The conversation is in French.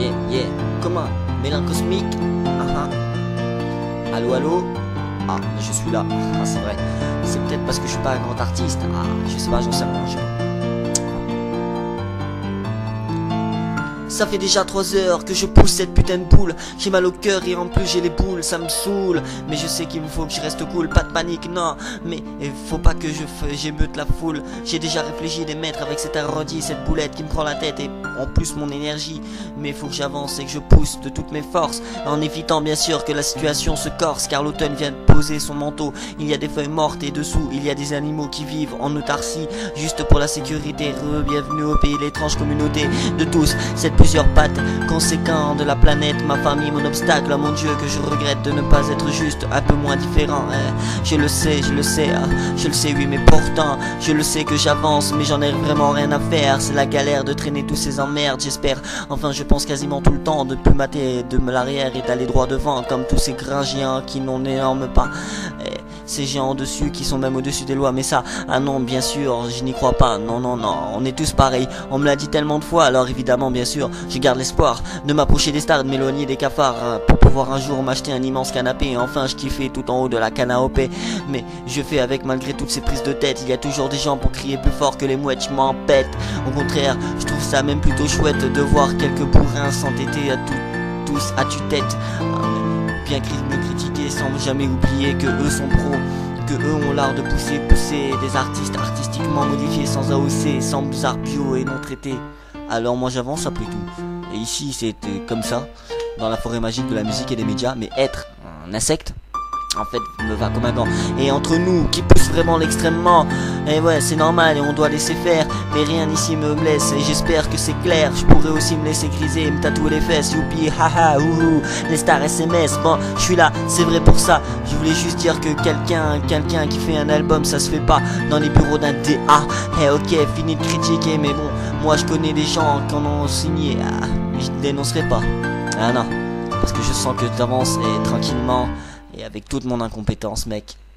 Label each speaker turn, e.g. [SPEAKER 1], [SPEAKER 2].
[SPEAKER 1] yeah. Comment? Mélange cosmique? Allô, allô? Ah, je suis là. Ah, c'est vrai. C'est peut-être parce que je suis pas un grand artiste. Ah, je sais pas, j'en sais rien, je sais pas. Ça fait déjà 3 heures que je pousse cette putain de boule. J'ai mal au cœur et en plus j'ai les boules, ça me saoule. Mais je sais qu'il me faut que je reste cool, pas de panique, non. Mais il faut pas que j'émeute la foule. J'ai déjà réfléchi des mètres avec cet arrondi, cette boulette qui me prend la tête et en plus mon énergie. Mais il faut que j'avance et que je pousse de toutes mes forces, en évitant bien sûr que la situation se corse, car l'automne vient de poser son manteau. Il y a des feuilles mortes et dessous il y a des animaux qui vivent en autarcie, juste pour la sécurité. Bienvenue au pays, l'étrange communauté de tous. Cette plusieurs pattes, conséquents de la planète, ma famille, mon obstacle, oh mon Dieu, que je regrette de ne pas être juste un peu moins différent. Je le sais, oui, mais pourtant, je le sais que j'avance, mais j'en ai vraiment rien à faire. C'est la galère de traîner tous ces emmerdes, j'espère. Enfin, je pense quasiment tout le temps de plus mater de l'arrière et d'aller droit devant, comme tous ces grands géants qui n'ont d'énormes pas. Ces géants dessus qui sont même au-dessus des lois, mais ça, ah non, bien sûr, je n'y crois pas, non, non, non, on est tous pareils, on me l'a dit tellement de fois, alors évidemment, bien sûr, je garde l'espoir de m'approcher des stars, de m'éloigner des cafards, pour pouvoir un jour m'acheter un immense canapé, et enfin je kiffais tout en haut de la canne à OP, mais je fais avec malgré toutes ces prises de tête, il y a toujours des gens pour crier plus fort que les mouettes, je m'en pète, au contraire, je trouve ça même plutôt chouette de voir quelques bourrins s'entêter à tous à tue-tête, bien me critiquer sans jamais oublier que eux sont pros, que eux ont l'art de pousser des artistes artistiquement modifiés sans AOC, sans art bio et non traité. Alors moi j'avance après tout. Et ici c'est comme ça, dans la forêt magique de la musique et des médias, mais être un insecte, en fait, me va comme un gant. Et entre nous, qui pousse vraiment l'extrêmement, et ouais, c'est normal et on doit laisser faire. Mais rien ici me blesse et j'espère que c'est clair. Je pourrais aussi me laisser griser et me tatouer les fesses. Youpi, haha, ouhou, les stars SMS. Bon, je suis là, c'est vrai pour ça. Je voulais juste dire que quelqu'un qui fait un album, ça se fait pas dans les bureaux d'un DA. Eh ok, fini de critiquer, mais bon, moi je connais des gens qui en ont signé. Ah, mais je ne dénoncerai pas. Ah non, parce que je sens que t'avances et tranquillement. Et avec toute mon incompétence, mec,